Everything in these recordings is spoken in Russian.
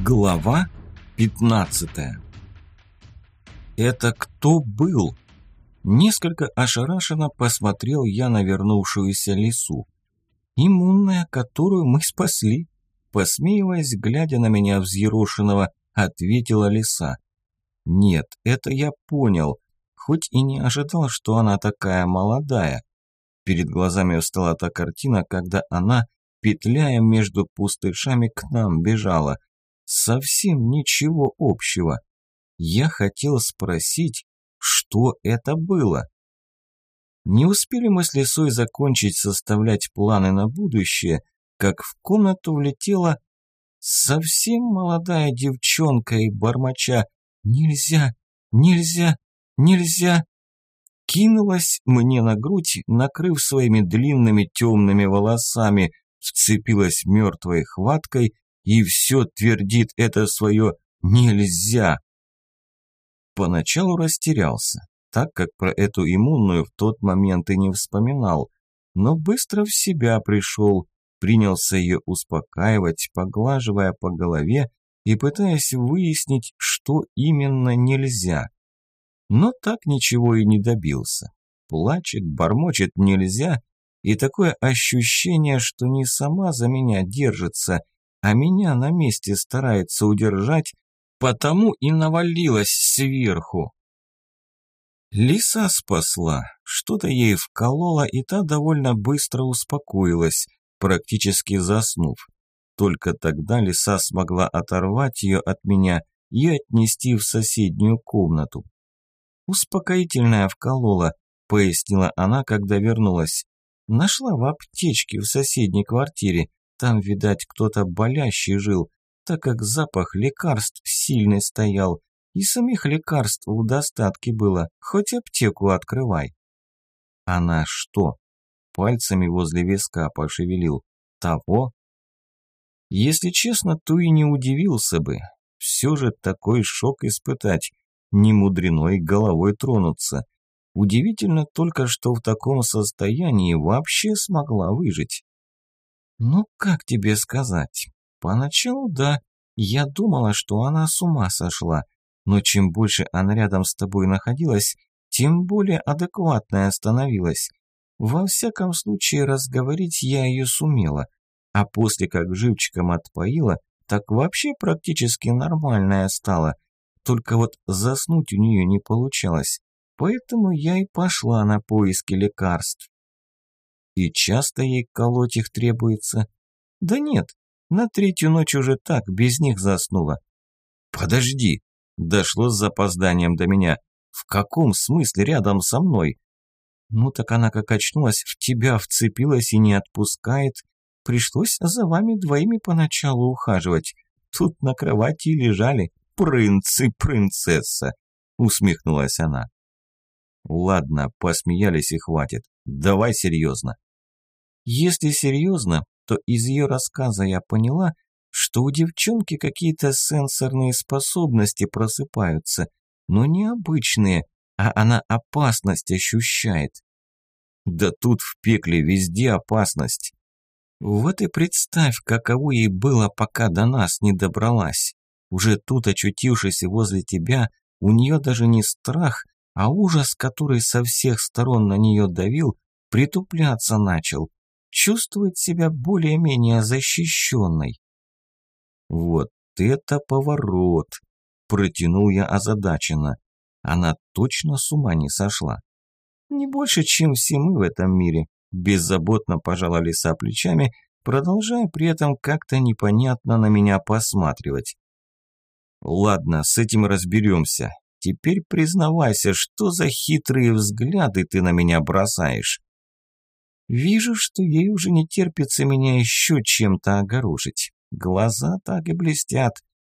Глава 15. Это кто был? Несколько ошарашенно посмотрел я на вернувшуюся лису. Иммунная, которую мы спасли, посмеиваясь, глядя на меня взъерошенного, ответила лиса. Нет, это я понял, хоть и не ожидал, что она такая молодая. Перед глазами встала та картина, когда она, петляя между пустышами, к нам бежала. Совсем ничего общего. Я хотел спросить, что это было. Не успели мы с лисой закончить составлять планы на будущее, как в комнату влетела совсем молодая девчонка и бормоча «Нельзя, нельзя, нельзя!» кинулась мне на грудь, накрыв своими длинными темными волосами, вцепилась мертвой хваткой и все твердит это свое «нельзя». Поначалу растерялся, так как про эту иммунную в тот момент и не вспоминал, но быстро в себя пришел, принялся ее успокаивать, поглаживая по голове и пытаясь выяснить, что именно нельзя. Но так ничего и не добился. Плачет, бормочет «нельзя», и такое ощущение, что не сама за меня держится, а меня на месте старается удержать, потому и навалилась сверху. Лиса спасла, что-то ей вколола, и та довольно быстро успокоилась, практически заснув. Только тогда лиса смогла оторвать ее от меня и отнести в соседнюю комнату. «Успокоительное вколола», – пояснила она, когда вернулась. «Нашла в аптечке в соседней квартире. Там, видать, кто-то болящий жил, так как запах лекарств сильный стоял. И самих лекарств в достатке было, хоть аптеку открывай». «Она что?» Пальцами возле виска пошевелил. «Того?» Если честно, то и не удивился бы. Все же такой шок испытать. Не мудрено и головой тронуться. Удивительно только, что в таком состоянии вообще смогла выжить. Ну, как тебе сказать? Поначалу, да, я думала, что она с ума сошла, но чем больше она рядом с тобой находилась, тем более адекватная становилась. Во всяком случае, разговорить я ее сумела, а после как живчиком отпоила, так вообще практически нормальная стала. Только вот заснуть у нее не получалось, поэтому я и пошла на поиски лекарств. И часто ей колоть их требуется? Да нет, на третью ночь уже так, без них заснула. Подожди, дошло с запозданием до меня. В каком смысле рядом со мной? Ну так она как очнулась, в тебя вцепилась и не отпускает. Пришлось за вами двоими поначалу ухаживать. Тут на кровати лежали принц и принцесса, усмехнулась она. Ладно, посмеялись и хватит. Давай серьезно. Если серьезно, то из ее рассказа я поняла, что у девчонки какие-то сенсорные способности просыпаются, но не обычные, а она опасность ощущает. Да тут в пекле везде опасность. Вот и представь, каково ей было, пока до нас не добралась. Уже тут, очутившись возле тебя, у нее даже не страх, а ужас, который со всех сторон на нее давил, притупляться начал. Чувствует себя более-менее защищенной. Вот это поворот! Протянул я озадаченно. Она точно с ума не сошла. Не больше, чем все мы в этом мире. Беззаботно пожала лиса плечами, продолжая при этом как-то непонятно на меня посматривать. Ладно, с этим разберемся. Теперь признавайся, что за хитрые взгляды ты на меня бросаешь. Вижу, что ей уже не терпится меня еще чем-то огорошить. Глаза так и блестят.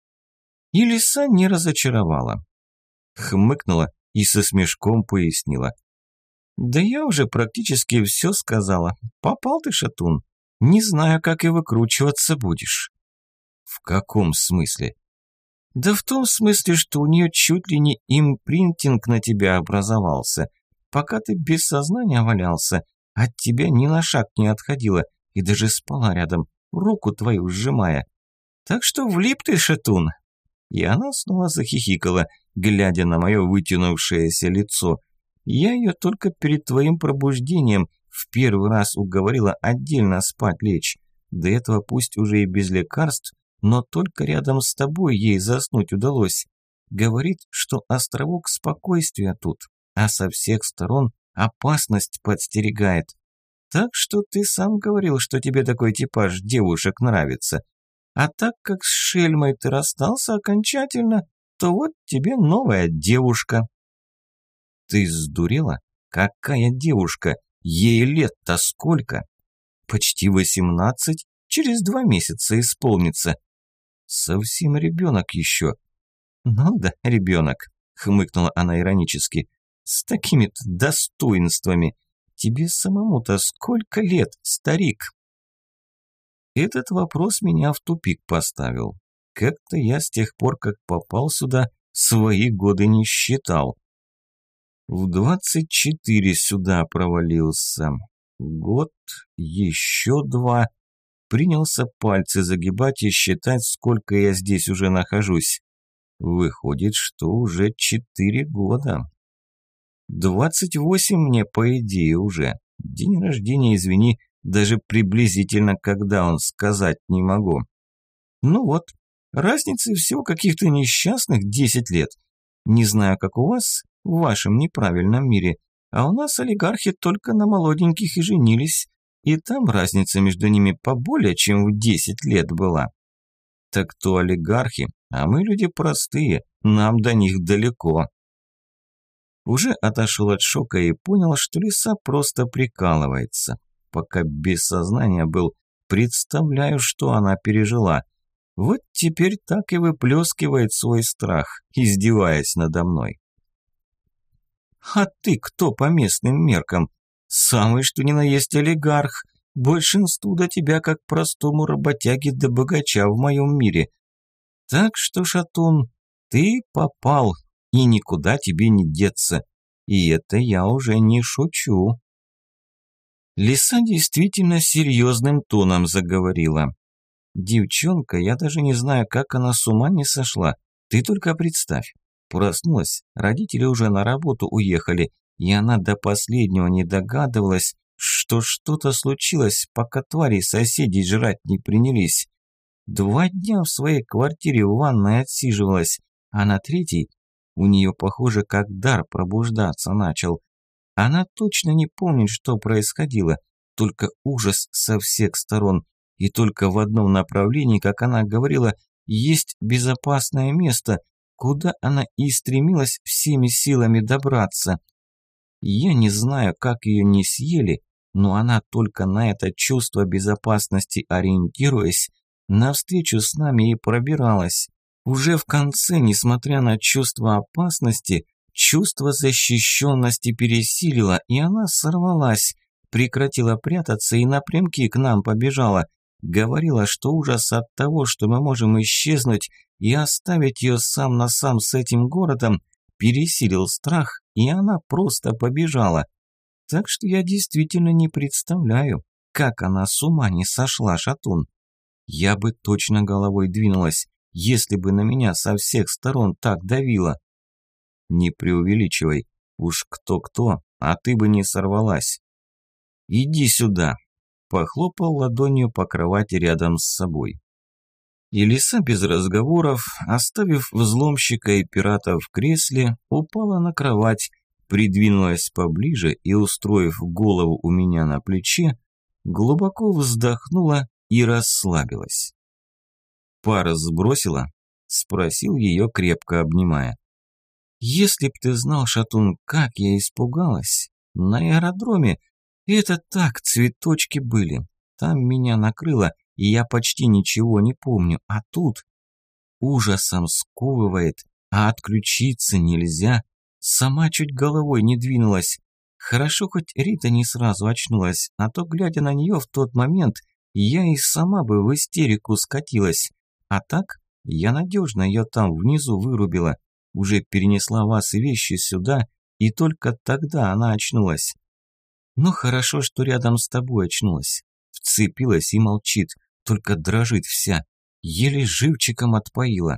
И лиса не разочаровала. Хмыкнула и со смешком пояснила. Да я уже практически все сказала. Попал ты, шатун. Не знаю, как и выкручиваться будешь. В каком смысле? Да в том смысле, что у нее чуть ли не импринтинг на тебя образовался. Пока ты без сознания валялся, от тебя ни на шаг не отходила и даже спала рядом, руку твою сжимая. Так что влип ты, шатун!» И она снова захихикала, глядя на мое вытянувшееся лицо. «Я ее только перед твоим пробуждением в первый раз уговорила отдельно спать лечь. До этого пусть уже и без лекарств, но только рядом с тобой ей заснуть удалось. Говорит, что островок спокойствия тут, а со всех сторон опасность подстерегает. Так что ты сам говорил, что тебе такой типаж девушек нравится. А так как с шельмой ты расстался окончательно, то вот тебе новая девушка». «Ты сдурела? Какая девушка? Ей лет-то сколько?» «Почти 18, через 2 месяца исполнится. Совсем ребенок еще». «Ну да, ребенок», — хмыкнула она иронически, — «с такими-то достоинствами. Тебе самому-то сколько лет, старик?» Этот вопрос меня в тупик поставил. Как-то я с тех пор, как попал сюда, свои годы не считал. В 24 сюда провалился. Год, еще 2. Принялся пальцы загибать и считать, сколько я здесь уже нахожусь. Выходит, что уже 4 года. 28 мне, по идее, уже. День рождения, извини, даже приблизительно, когда он, сказать не могу. Ну вот, разницы всего каких-то несчастных 10 лет. Не знаю, как у вас, в вашем неправильном мире, а у нас олигархи только на молоденьких и женились, и там разница между ними поболее, чем в 10 лет была. Так то олигархи, а мы люди простые, нам до них далеко. Уже отошел от шока и понял, что лиса просто прикалывается. Пока без сознания был, представляю, что она пережила. Вот теперь так и выплескивает свой страх, издеваясь надо мной. «А ты кто по местным меркам? Самый что ни на есть олигарх. Большинству до тебя как простому работяге до богача в моем мире. Так что, шатун, ты попал, и никуда тебе не деться. И это я уже не шучу». Лиса действительно серьезным тоном заговорила. «Девчонка, я даже не знаю, как она с ума не сошла. Ты только представь. Проснулась, родители уже на работу уехали, и она до последнего не догадывалась, что что-то случилось, пока твари соседей жрать не принялись. 2 дня в своей квартире в ванной отсиживалась, а на 3-й у нее, похоже, как дар пробуждаться начал. Она точно не помнит, что происходило, только ужас со всех сторон, и только в одном направлении, как она говорила, есть безопасное место, куда она и стремилась всеми силами добраться. Я не знаю, как ее не съели, но она только на это чувство безопасности ориентируясь, навстречу с нами и пробиралась. Уже в конце, несмотря на чувство опасности, чувство защищенности пересилило, и она сорвалась, прекратила прятаться и напрямки к нам побежала. Говорила, что ужас от того, что мы можем исчезнуть и оставить ее сам на сам с этим городом, пересилил страх, и она просто побежала. Так что я действительно не представляю, как она с ума не сошла, шатун. Я бы точно головой двинулась, если бы на меня со всех сторон так давило. Не преувеличивай, уж кто-кто, а ты бы не сорвалась. Иди сюда. Похлопал ладонью по кровати рядом с собой. И лиса без разговоров, оставив взломщика и пирата в кресле, упала на кровать, придвинулась поближе и, устроив голову у меня на плече, глубоко вздохнула и расслабилась. «Пар сбросила?» – спросил ее, крепко обнимая. «Если б ты знал, шатун, как я испугалась! На аэродроме это так, цветочки были. Там меня накрыло, и я почти ничего не помню. А тут ужасом сковывает, а отключиться нельзя. Сама чуть головой не двинулась. Хорошо, хоть Рита не сразу очнулась, а то, глядя на нее в тот момент, я и сама бы в истерику скатилась. А так я надежно ее там внизу вырубила. Уже перенесла вас и вещи сюда, и только тогда она очнулась. Ну хорошо, что рядом с тобой очнулась. Вцепилась и молчит, только дрожит вся. еле живчиком отпоила.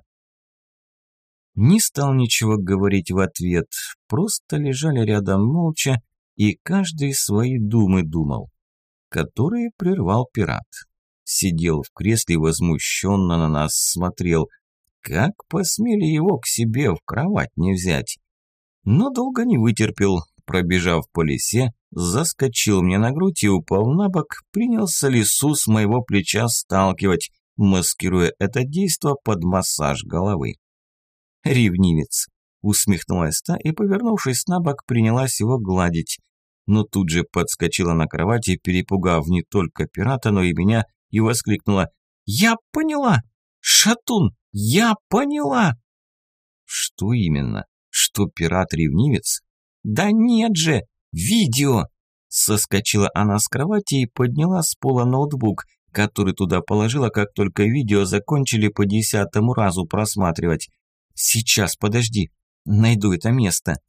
Не стал ничего говорить в ответ, просто лежали рядом молча, и каждый свои думы думал, которые прервал пират. Сидел в кресле, возмущенно на нас смотрел. Как посмели его к себе в кровать не взять? Но долго не вытерпел, пробежав по лисе, заскочил мне на грудь и, упав на бок, принялся лису с моего плеча сталкивать, маскируя это действо под массаж головы. «Ревнивец!» – усмехнулась та и, повернувшись на бок, принялась его гладить. Но тут же подскочила на кровати, перепугав не только пирата, но и меня, и воскликнула: «Я поняла! Шатун, я поняла!» «Что именно? Что пират ревнивец?» «Да нет же! Видео!» Соскочила она с кровати и подняла с пола ноутбук, который туда положила, как только видео закончили по 10-му разу просматривать. «Сейчас, подожди, найду это место».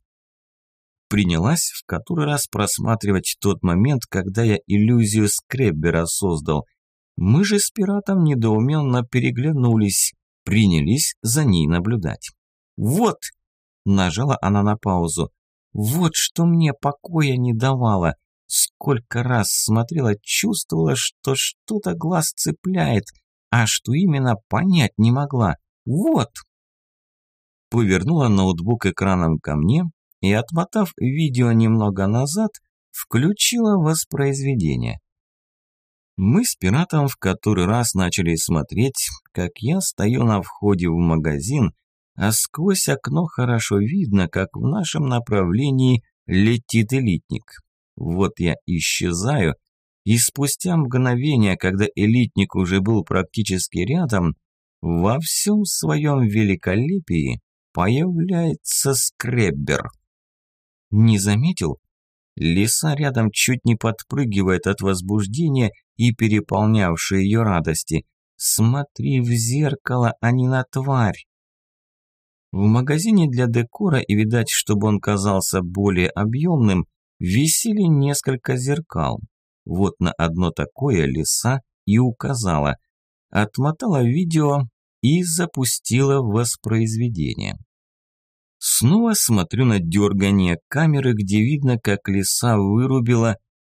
Принялась в который раз просматривать тот момент, когда я иллюзию скреббера создал. Мы же с пиратом недоуменно переглянулись, принялись за ней наблюдать. «Вот!» – нажала она на паузу. «Вот что мне покоя не давало. Сколько раз смотрела, чувствовала, что что-то глаз цепляет, а что именно понять не могла. Вот!» Повернула ноутбук экраном ко мне и, отмотав видео немного назад, включила воспроизведение. Мы с пиратом в который раз начали смотреть, как я стою на входе в магазин, а сквозь окно хорошо видно, как в нашем направлении летит элитник. Вот я исчезаю, и спустя мгновение, когда элитник уже был практически рядом, во всем своем великолепии появляется скреббер. Не заметил? Лиса рядом чуть не подпрыгивает от возбуждения и переполнявшей ее радости. Смотри в зеркало, а не на тварь. В магазине для декора, и, видать, чтобы он казался более объемным, висели несколько зеркал. Вот на одно такое лиса и указала. Отмотала видео и запустила воспроизведение. Снова смотрю на дергание камеры, где видно, как лиса вырубила.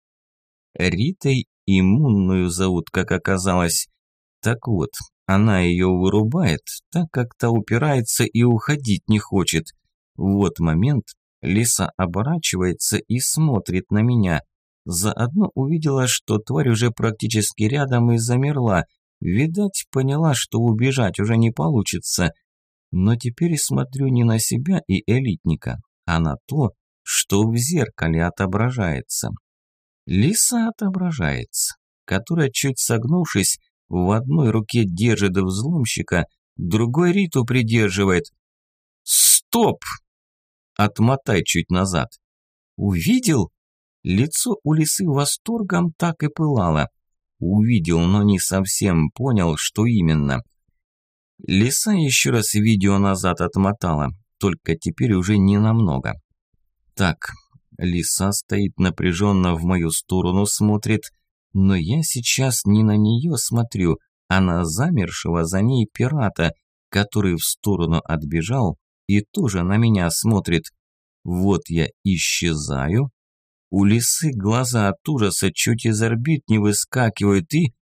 Ритой иммунную зовут, как оказалось. Так вот, она ее вырубает, так как та упирается и уходить не хочет. Вот момент, лиса оборачивается и смотрит на меня. Заодно увидела, что тварь уже практически рядом и замерла. Видать, поняла, что убежать уже не получится. Но теперь смотрю не на себя и элитника, а на то, что в зеркале отображается. Лиса отображается, которая, чуть согнувшись, в одной руке держит взломщика, другой Риту придерживает. «Стоп!» Отмотай чуть назад. «Увидел?» Лицо у лисы восторгом так и пылало. Увидел, но не совсем понял, что именно. Лиса еще раз видео назад отмотала, только теперь уже не намного. Так, лиса стоит напряженно в мою сторону смотрит, но я сейчас не на нее смотрю, а на замершего за ней пирата, который в сторону отбежал и тоже на меня смотрит. Вот я исчезаю. У лисы глаза от ужаса чуть из орбит не выскакивают и...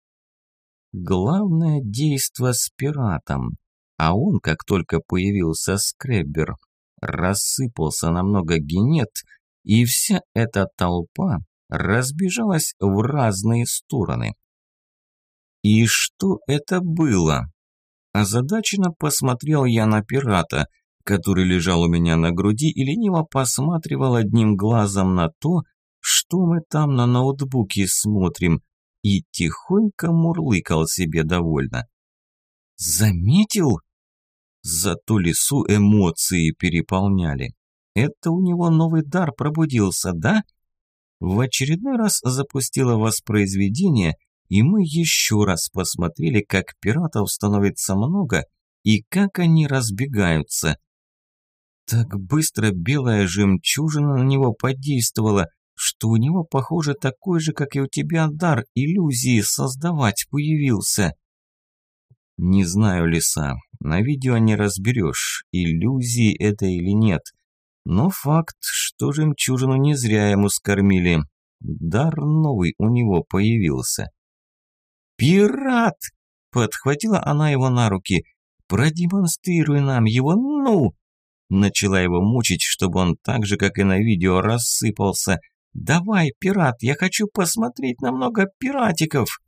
Главное действо с пиратом. А он, как только появился скреббер, рассыпался на много генет, и вся эта толпа разбежалась в разные стороны. И что это было? Озадаченно посмотрел я на пирата, который лежал у меня на груди и лениво посматривал одним глазом на то, что мы там на ноутбуке смотрим, и тихонько мурлыкал себе довольно. Заметил? Зато лису эмоции переполняли. Это у него новый дар пробудился, да? В очередной раз запустила воспроизведение, и мы еще раз посмотрели, как пиратов становится много и как они разбегаются. Так быстро белая жемчужина на него подействовала, что у него, похоже, такой же, как и у тебя, дар иллюзии создавать появился. Не знаю, лиса, на видео не разберешь, иллюзии это или нет. Но факт, что жемчужину не зря ему скормили. Дар новый у него появился. «Пират!» – подхватила она его на руки. «Продемонстрируй нам его, ну!» Начала его мучить, чтобы он так же, как и на видео, рассыпался. «Давай, пират, я хочу посмотреть на много пиратиков!»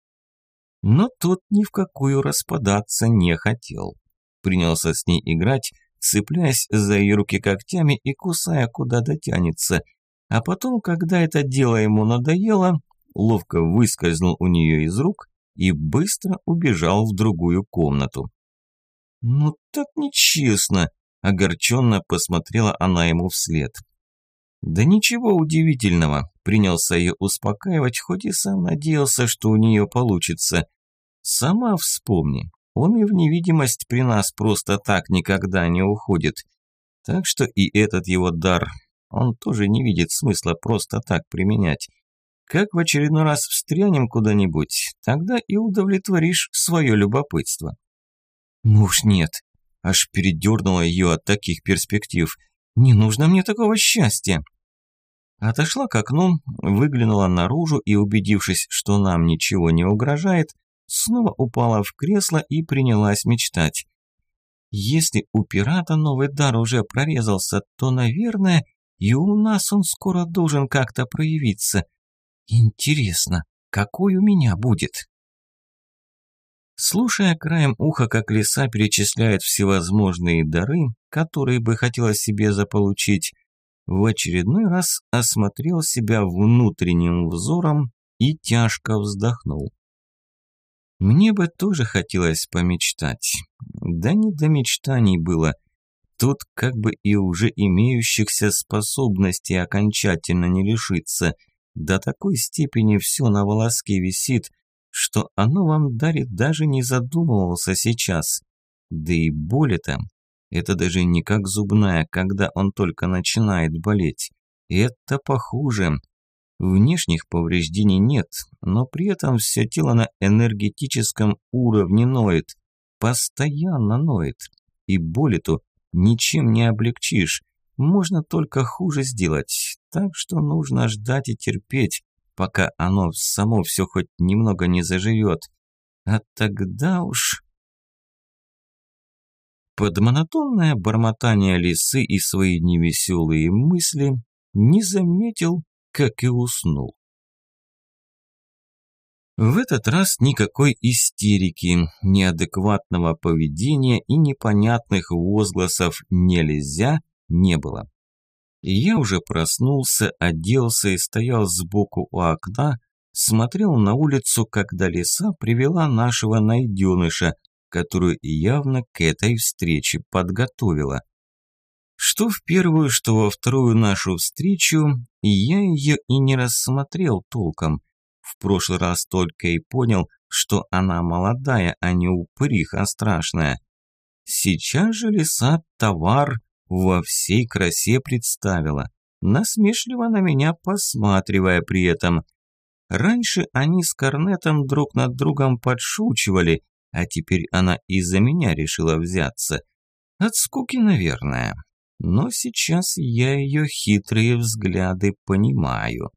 Но тот ни в какую распадаться не хотел. Принялся с ней играть, цепляясь за ее руки когтями и кусая, куда дотянется. А потом, когда это дело ему надоело, ловко выскользнул у нее из рук и быстро убежал в другую комнату. «Ну так нечестно!» – огорченно посмотрела она ему вслед. «Да ничего удивительного», – принялся ее успокаивать, хоть и сам надеялся, что у нее получится. «Сама вспомни, он и в невидимость при нас просто так никогда не уходит. Так что и этот его дар, он тоже не видит смысла просто так применять. Как в очередной раз встрянем куда-нибудь, тогда и удовлетворишь свое любопытство». «Ну уж нет», – аж передернула ее от таких перспектив. «Не нужно мне такого счастья». Отошла к окну, выглянула наружу и, убедившись, что нам ничего не угрожает, снова упала в кресло и принялась мечтать. Если у пирата новый дар уже прорезался, то, наверное, и у нас он скоро должен как-то проявиться. Интересно, какой у меня будет? Слушая краем уха, как лиса перечисляет всевозможные дары, которые бы хотелось себе заполучить, в очередной раз осмотрел себя внутренним взором и тяжко вздохнул. Мне бы тоже хотелось помечтать. Да не до мечтаний было. Тут как бы и уже имеющихся способностей окончательно не лишиться. До такой степени все на волоске висит, что оно вам дарит, даже не задумывался сейчас. Да и боль-то, это даже не как зубная, когда он только начинает болеть. Это похуже. Внешних повреждений нет, но при этом все тело на энергетическом уровне ноет. Постоянно ноет. И боль эту ничем не облегчишь. Можно только хуже сделать. Так что нужно ждать и терпеть, пока оно само все хоть немного не заживет. А тогда уж... Под монотонное бормотание лисы и свои невеселые мысли не заметил, как и уснул. В этот раз никакой истерики, неадекватного поведения и непонятных возгласов «нельзя» не было. Я уже проснулся, оделся и стоял сбоку у окна, смотрел на улицу, когда лиса привела нашего найденыша, которую явно к этой встрече подготовила. Что в первую, что во вторую нашу встречу, я ее и не рассмотрел толком. В прошлый раз только и понял, что она молодая, а не упыриха страшная. Сейчас же лиса товар во всей красе представила, насмешливо на меня посматривая при этом. Раньше они с Корнетом друг над другом подшучивали, а теперь она из-за меня решила взяться. От скуки, наверное. Но сейчас я ее хитрые взгляды понимаю.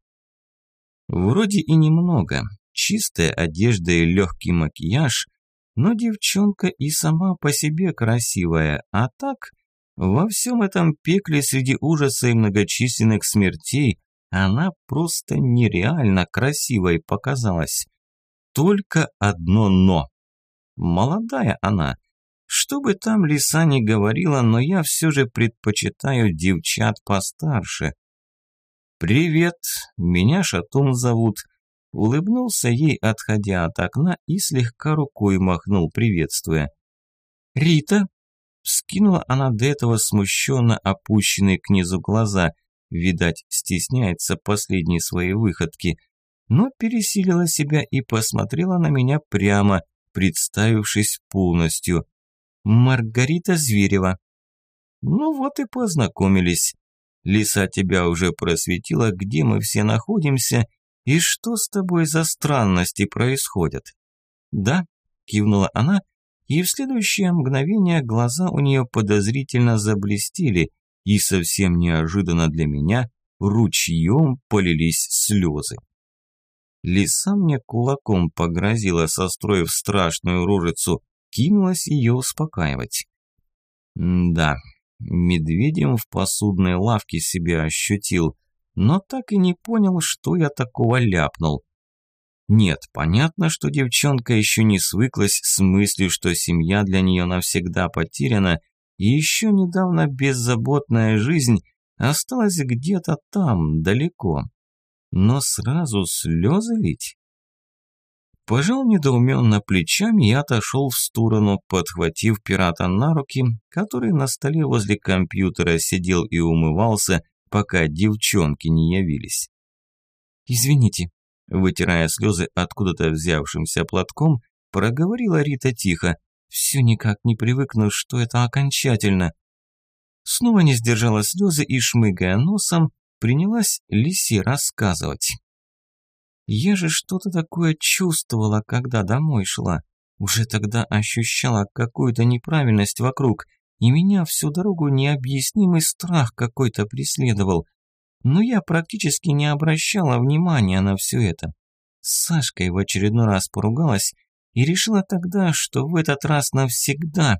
Вроде и немного, чистая одежда и легкий макияж, но девчонка и сама по себе красивая, а так, во всем этом пекле среди ужаса и многочисленных смертей она просто нереально красивой показалась. Только одно «но». Молодая она. Что бы там лиса ни говорила, но я все же предпочитаю девчат постарше. «Привет, меня Шатун зовут», – улыбнулся ей, отходя от окна, и слегка рукой махнул, приветствуя. «Рита», – вскинула она до этого смущенно опущенные к низу глаза, видать, стесняется последней своей выходки, но пересилила себя и посмотрела на меня прямо, представившись полностью. «Маргарита Зверева». «Ну вот и познакомились. Лиса тебя уже просветила, где мы все находимся и что с тобой за странности происходят». «Да», – кивнула она и в следующее мгновение глаза у нее подозрительно заблестели, и совсем неожиданно для меня ручьем полились слезы. Лиса мне кулаком погрозила, состроив страшную рожицу, кинулась ее успокаивать. Да, медведем в посудной лавке себя ощутил, но так и не понял, что я такого ляпнул. Нет, понятно, что девчонка еще не свыклась с мыслью, что семья для нее навсегда потеряна, и еще недавно беззаботная жизнь осталась где-то там, далеко. Но сразу слезы лить? Пожал недоуменно плечами и отошел в сторону, подхватив пирата на руки, который на столе возле компьютера сидел и умывался, пока девчонки не явились. «Извините», – вытирая слезы откуда-то взявшимся платком, проговорила Рита тихо. «Все никак не привыкну, что это окончательно». Снова не сдержала слезы и, шмыгая носом, принялась Лисе рассказывать. «Я же что-то такое чувствовала, когда домой шла. Уже тогда ощущала какую-то неправильность вокруг, и меня всю дорогу необъяснимый страх какой-то преследовал. Но я практически не обращала внимания на все это. С Сашкой в очередной раз поругалась и решила тогда, что в этот раз навсегда».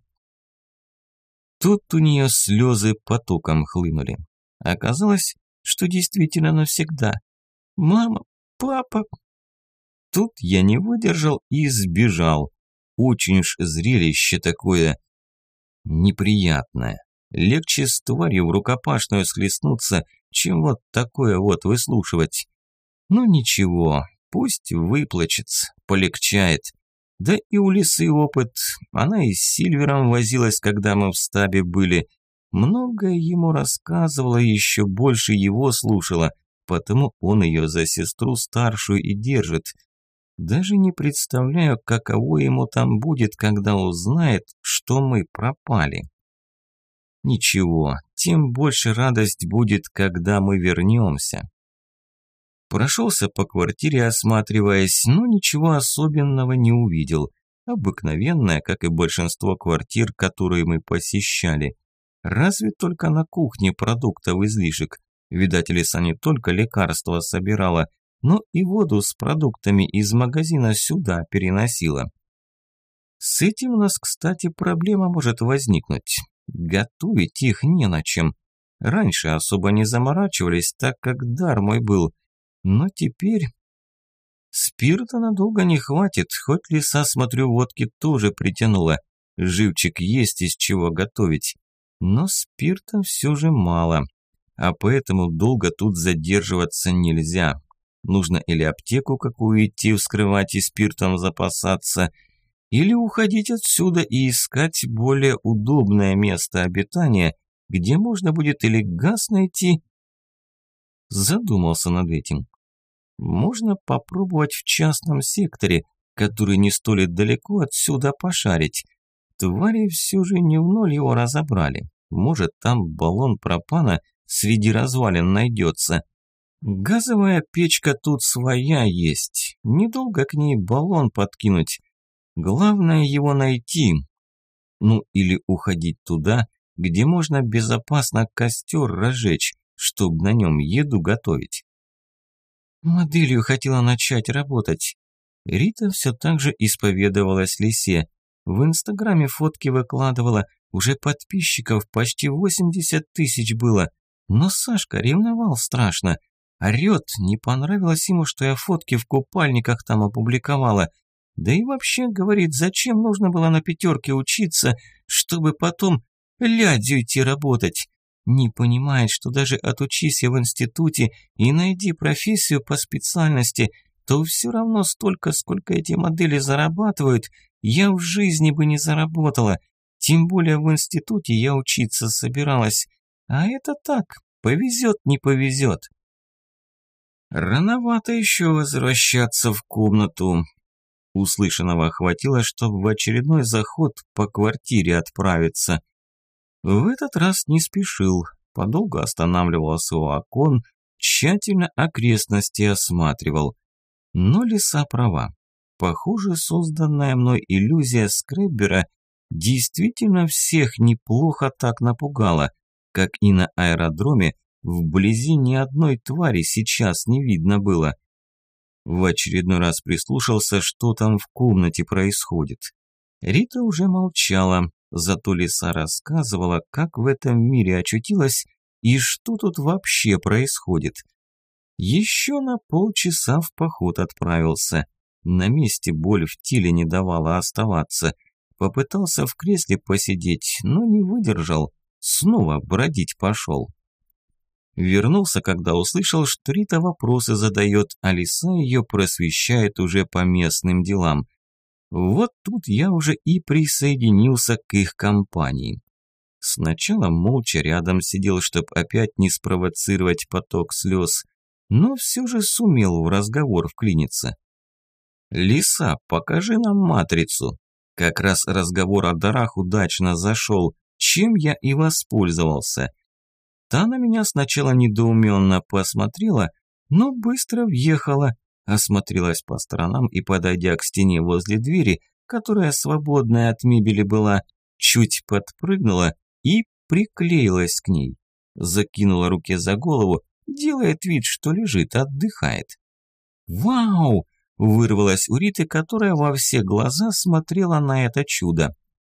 Тут у нее слезы потоком хлынули. Оказалось, что действительно навсегда. «Мама, папа...» Тут я не выдержал и сбежал. Очень уж зрелище такое неприятное. Легче с тварью в рукопашную схлестнуться, чем вот такое вот выслушивать. Ну ничего, пусть выплачется, полегчает. Да и у Лисы опыт. Она и с Сильвером возилась, когда мы в стабе были. Многое ему рассказывала, еще больше его слушала, потому он ее за сестру старшую и держит. Даже не представляю, каково ему там будет, когда узнает, что мы пропали. Ничего, тем больше радость будет, когда мы вернемся. Прошелся по квартире, осматриваясь, но ничего особенного не увидел. Обыкновенная, как и большинство квартир, которые мы посещали. Разве только на кухне продуктов излишек. Видать, Лиса не только лекарства собирала, но и воду с продуктами из магазина сюда переносила. С этим у нас, кстати, проблема может возникнуть. Готовить их не на чем. Раньше особо не заморачивались, так как дар мой был. Но теперь... Спирта надолго не хватит, хоть Лиса, смотрю, водки тоже притянула. Живчик есть из чего готовить. Но спирта все же мало. А поэтому долго тут задерживаться нельзя. Нужно или аптеку какую идти вскрывать и спиртом запасаться, или уходить отсюда и искать более удобное место обитания, где можно будет или газ найти. Задумался над этим. Можно попробовать в частном секторе, который не столь далеко отсюда пошарить. Твари все же не в ноль его разобрали. Может, там баллон пропана среди развалин найдется. Газовая печка тут своя есть. Недолго к ней баллон подкинуть. Главное его найти. Ну или уходить туда, где можно безопасно костер разжечь, чтобы на нем еду готовить. Моделью хотела начать работать. Рита все так же исповедовалась Лисе. В Инстаграме фотки выкладывала, уже подписчиков почти 80 тысяч было. Но Сашка ревновал страшно. Орет, не понравилось ему, что я фотки в купальниках там опубликовала. Да и вообще, говорит, зачем нужно было на пятерке учиться, чтобы потом лядью идти работать. Не понимает, что даже отучись я в институте и найди профессию по специальности, то все равно столько, сколько эти модели зарабатывают, я в жизни бы не заработала. Тем более в институте я учиться собиралась. А это так, повезет, не повезет. Рановато еще возвращаться в комнату. Услышанного хватило, чтобы в очередной заход по квартире отправиться. В этот раз не спешил, подолгу останавливался у окон, тщательно окрестности осматривал. Но Лиса права. Похоже, созданная мной иллюзия скреббера действительно всех неплохо так напугало, как и на аэродроме, вблизи ни одной твари сейчас не видно было. В очередной раз прислушался, что там в комнате происходит. Рита уже молчала, зато Лиса рассказывала, как в этом мире очутилась и что тут вообще происходит. Еще на полчаса в поход отправился. На месте боль в теле не давала оставаться. Попытался в кресле посидеть, но не выдержал. Снова бродить пошел. Вернулся, когда услышал, что Рита вопросы задает, а Лиса ее просвещает уже по местным делам. Вот тут я уже и присоединился к их компании. Сначала молча рядом сидел, чтобы опять не спровоцировать поток слез, но все же сумел в разговор вклиниться. «Лиса, покажи нам матрицу». Как раз разговор о дарах удачно зашел, чем я и воспользовался. Та на меня сначала недоуменно посмотрела, но быстро въехала, осмотрелась по сторонам и, подойдя к стене возле двери, которая свободная от мебели была, чуть подпрыгнула и приклеилась к ней. Закинула руки за голову, делает вид, что лежит, отдыхает. «Вау!» – вырвалась у Риты, которая во все глаза смотрела на это чудо.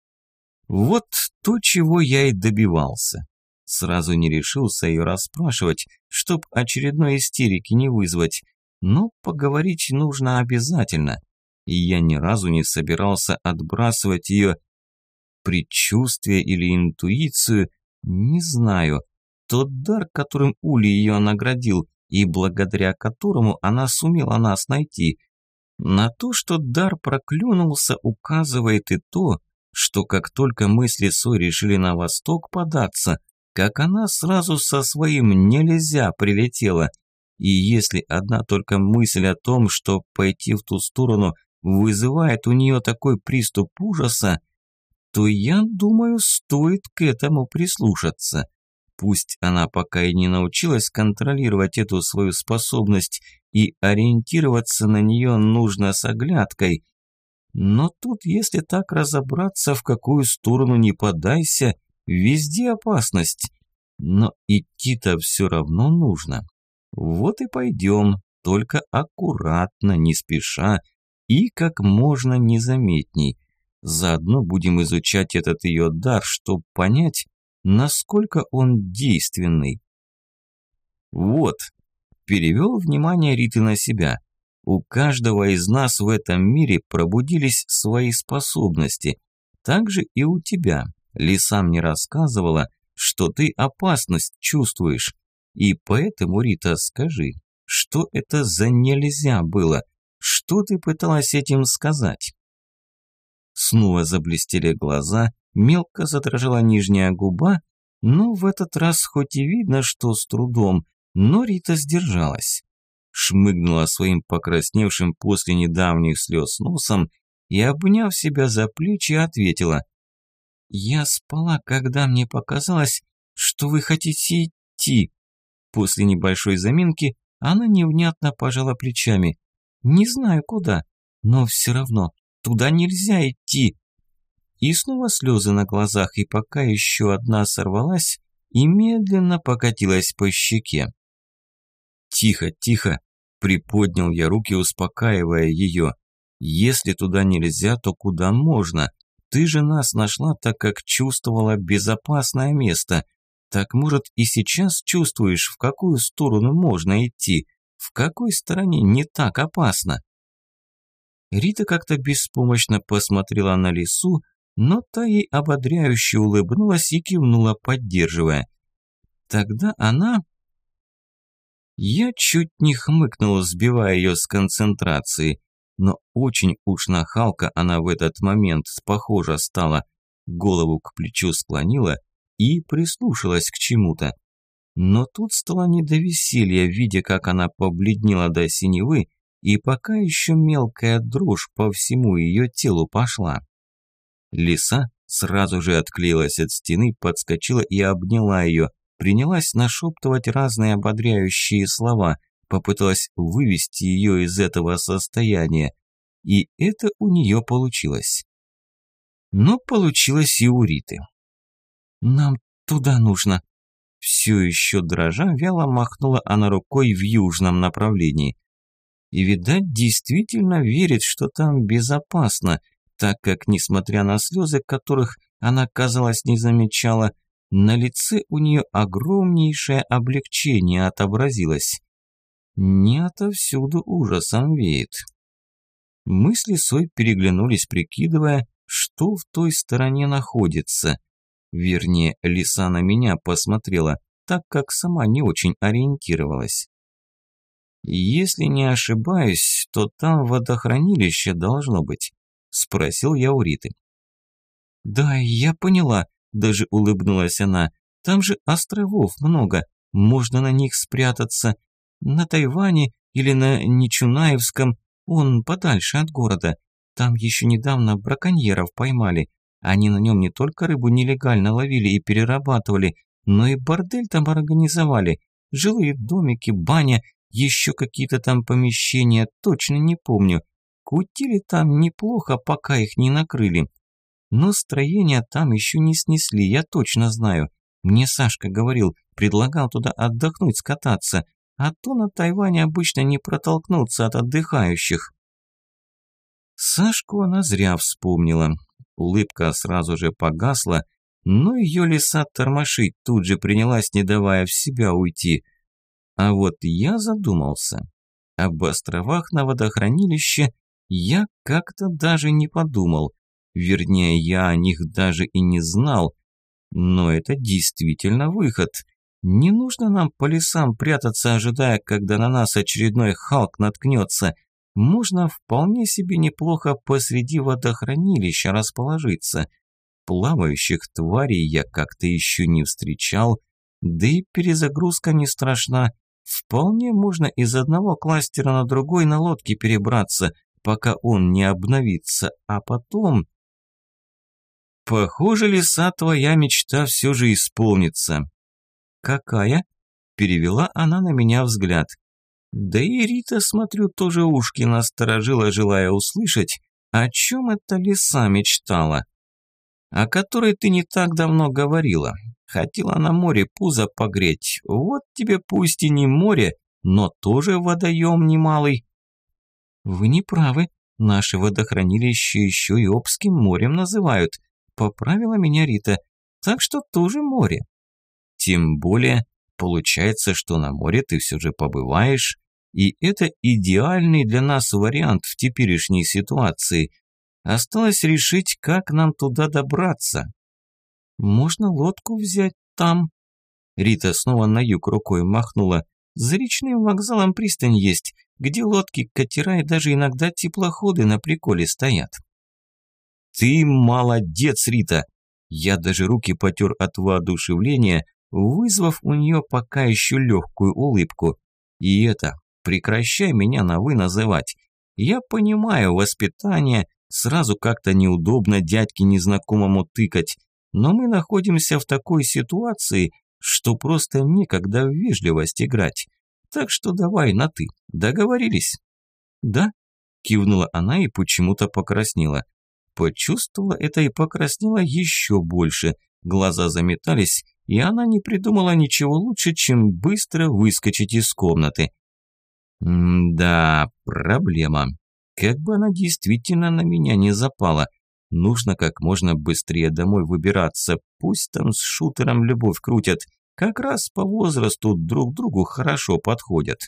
Вот то, чего я и добивался. Сразу не решился ее расспрашивать, чтоб очередной истерики не вызвать, но поговорить нужно обязательно, и я ни разу не собирался отбрасывать ее предчувствие или интуицию, не знаю, тот дар, которым Ули ее наградил, и благодаря которому она сумела нас найти. На то, что дар проклюнулся, указывает и то, что как только мы с Лисой решили на восток податься, как она сразу со своим «нельзя» прилетела. И если одна только мысль о том, что пойти в ту сторону, вызывает у нее такой приступ ужаса, то я думаю, стоит к этому прислушаться. Пусть она пока и не научилась контролировать эту свою способность, и ориентироваться на нее нужно с оглядкой. Но тут, если так разобраться, в какую сторону не подайся, везде опасность. Но идти-то все равно нужно. Вот и пойдем, только аккуратно, не спеша и как можно незаметней. Заодно будем изучать этот ее дар, чтобы понять, насколько он действенный. Вот, перевел внимание Риты на себя. У каждого из нас в этом мире пробудились свои способности. Так же и у тебя. Лиса мне рассказывала, что ты опасность чувствуешь. И поэтому, Рита, скажи, что это за нельзя было? Что ты пыталась этим сказать? Снова заблестели глаза, мелко задрожала нижняя губа, но в этот раз хоть и видно, что с трудом, но Рита сдержалась. Шмыгнула своим покрасневшим после недавних слез носом и, обняв себя за плечи, ответила: «Я спала, когда мне показалось, что вы хотите идти». После небольшой заминки она невнятно пожала плечами. «Не знаю куда, но все равно туда нельзя идти». И снова слезы на глазах, и пока еще одна сорвалась и медленно покатилась по щеке. «Тихо, тихо!» – приподнял я руки, успокаивая ее. «Если туда нельзя, то куда можно? Ты же нас нашла, так как чувствовала безопасное место. Так, может, и сейчас чувствуешь, в какую сторону можно идти? В какой стороне не так опасно?» Рита как-то беспомощно посмотрела на Лису, но та ей ободряюще улыбнулась и кивнула, поддерживая. Тогда она... Я чуть не хмыкнул, сбивая ее с концентрации, но очень уж нахалка она в этот момент похожа стала, голову к плечу склонила и прислушалась к чему-то. Но тут стало не до веселья, видя, как она побледнела до синевы, и пока еще мелкая дрожь по всему ее телу пошла. Лиса сразу же отклеилась от стены, подскочила и обняла ее, принялась нашептывать разные ободряющие слова, попыталась вывести ее из этого состояния. И это у нее получилось. Но получилось и у Риты. «Нам туда нужно». Все еще дрожа, вяло махнула она рукой в южном направлении. И, видать, действительно верит, что там безопасно, так как, несмотря на слезы, которых она, казалось, не замечала, на лице у нее огромнейшее облегчение отобразилось. Не отовсюду ужасом веет. Мы с Лисой переглянулись, прикидывая, что в той стороне находится. Вернее, Лиса на меня посмотрела, так как сама не очень ориентировалась. «Если не ошибаюсь, то там водохранилище должно быть», – спросил я у Риты. «Да, я поняла», – даже улыбнулась она. «Там же островов много, можно на них спрятаться. На Тайване или на Нечунаевском, он подальше от города. Там еще недавно браконьеров поймали. Они на нем не только рыбу нелегально ловили и перерабатывали, но и бордель там организовали. Жилые домики, баня, еще какие-то там помещения, точно не помню. Кутили там неплохо, пока их не накрыли. Но строения там еще не снесли, я точно знаю. Мне Сашка говорил, предлагал туда отдохнуть, скататься, а то на Тайване обычно не протолкнуться от отдыхающих». Сашку она зря вспомнила. Улыбка сразу же погасла, но ее Лиса тормошить тут же принялась, не давая в себя уйти. А вот я задумался. Об островах на водохранилище я как-то даже не подумал. Вернее, я о них даже и не знал. Но это действительно выход. Не нужно нам по лесам прятаться, ожидая, когда на нас очередной Халк наткнется. Можно вполне себе неплохо посреди водохранилища расположиться. Плавающих тварей я как-то еще не встречал, да и перезагрузка не страшна. Вполне можно из одного кластера на другой на лодке перебраться, пока он не обновится, а потом... «Похоже, Лиса, твоя мечта все же исполнится». «Какая?» – перевела она на меня взгляд. Да и Рита, смотрю, тоже ушки насторожила, желая услышать, о чем эта Лиса мечтала. «О которой ты не так давно говорила. Хотела на море пузо погреть. Вот тебе пусть и не море, но тоже водоем немалый». «Вы не правы. Наше водохранилище еще и Обским морем называют», – поправила меня Рита. «Так что тоже море». «Тем более, получается, что на море ты все же побываешь, и это идеальный для нас вариант в теперешней ситуации. Осталось решить, как нам туда добраться». «Можно лодку взять там?» Рита снова на юг рукой махнула. «За речным вокзалом пристань есть, где лодки, катера и даже иногда теплоходы на приколе стоят». «Ты молодец, Рита!» Я даже руки потер от воодушевления, вызвав у нее пока еще легкую улыбку. «И это, прекращай меня на «вы» называть. Я понимаю, воспитание, сразу как-то неудобно дядьке незнакомому тыкать, но мы находимся в такой ситуации, что просто некогда в вежливость играть. Так что давай на «ты». Договорились?» «Да», – кивнула она и почему-то покраснела. Почувствовала это и покраснела еще больше. Глаза заметались, и она не придумала ничего лучше, чем быстро выскочить из комнаты. Да, проблема. Как бы она действительно на меня не запала. Нужно как можно быстрее домой выбираться. Пусть там с шутером любовь крутят. Как раз по возрасту друг другу хорошо подходят.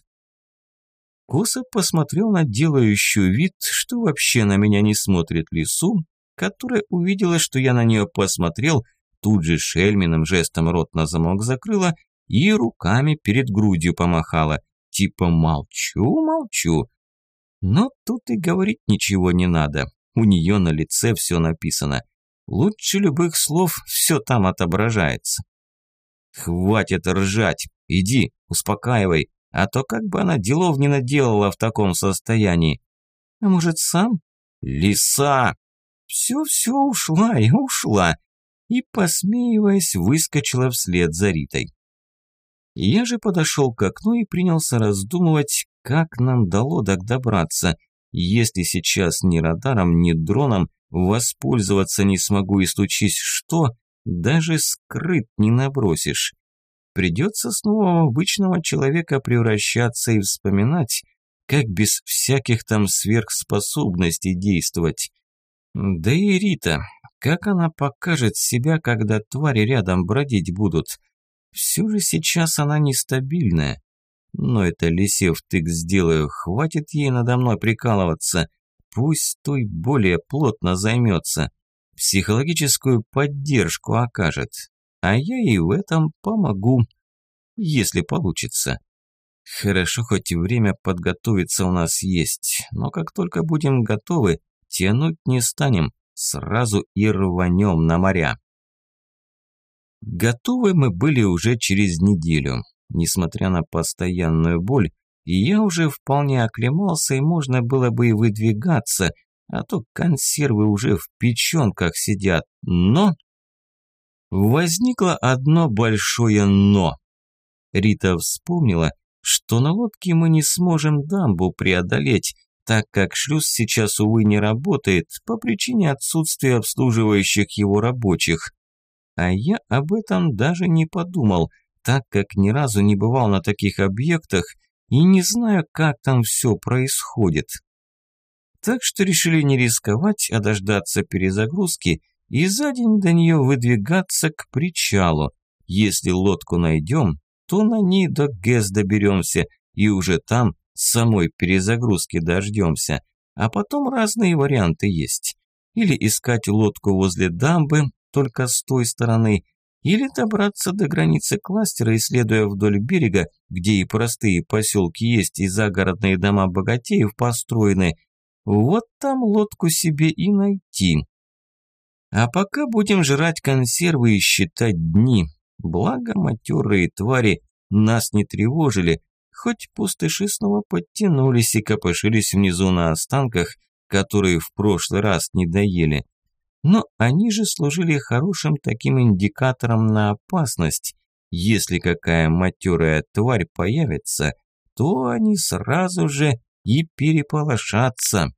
Косо посмотрел на делающую вид, что вообще на меня не смотрит Лису, которая увидела, что я на нее посмотрел, тут же шельменным жестом рот на замок закрыла и руками перед грудью помахала. Типа молчу, молчу. Но тут и говорить ничего не надо. У нее на лице все написано. Лучше любых слов все там отображается. «Хватит ржать. Иди, успокаивай. А то как бы она делов не наделала в таком состоянии. А может, сам? Лиса! Все ушла и ушла. И, посмеиваясь, выскочила вслед за Ритой. Я же подошел к окну и принялся раздумывать, как нам до лодок добраться. Если сейчас ни радаром, ни дроном Воспользоваться не смогу, и случись что, даже скрыт не набросишь. Придется снова в обычного человека превращаться и вспоминать, как без всяких там сверхспособностей действовать. Да и Рита, как она покажет себя, когда твари рядом бродить будут? Все же сейчас она нестабильная. Но это лисе втык сделаю, хватит ей надо мной прикалываться. Пусть той более плотно займется, психологическую поддержку окажет. А я ей в этом помогу, если получится. Хорошо, хоть и время подготовиться у нас есть, но как только будем готовы, тянуть не станем, сразу и рванем на моря. Готовы мы были уже через неделю. Несмотря на постоянную боль, я уже вполне оклемался, и можно было бы и выдвигаться, а то консервы уже в печенках сидят. Но возникло одно большое «но». Рита вспомнила, что на лодке мы не сможем дамбу преодолеть, так как шлюз сейчас, увы, не работает по причине отсутствия обслуживающих его рабочих. А я об этом даже не подумал, так как ни разу не бывал на таких объектах и не знаю, как там все происходит. Так что решили не рисковать, а дождаться перезагрузки и за день до нее выдвигаться к причалу. Если лодку найдем, то на ней до ГЭС доберемся и уже там самой перезагрузки дождемся. А потом разные варианты есть. Или искать лодку возле дамбы, только с той стороны, или добраться до границы кластера, исследуя вдоль берега, где и простые поселки есть, и загородные дома богатеев построены. Вот там лодку себе и найти. А пока будем жрать консервы и считать дни. Благо матерые твари нас не тревожили, хоть пустыши снова подтянулись и копошились внизу на останках, которые в прошлый раз не доели. Но они же служили хорошим таким индикатором на опасность. Если какая матерая тварь появится, то они сразу же и переполошатся.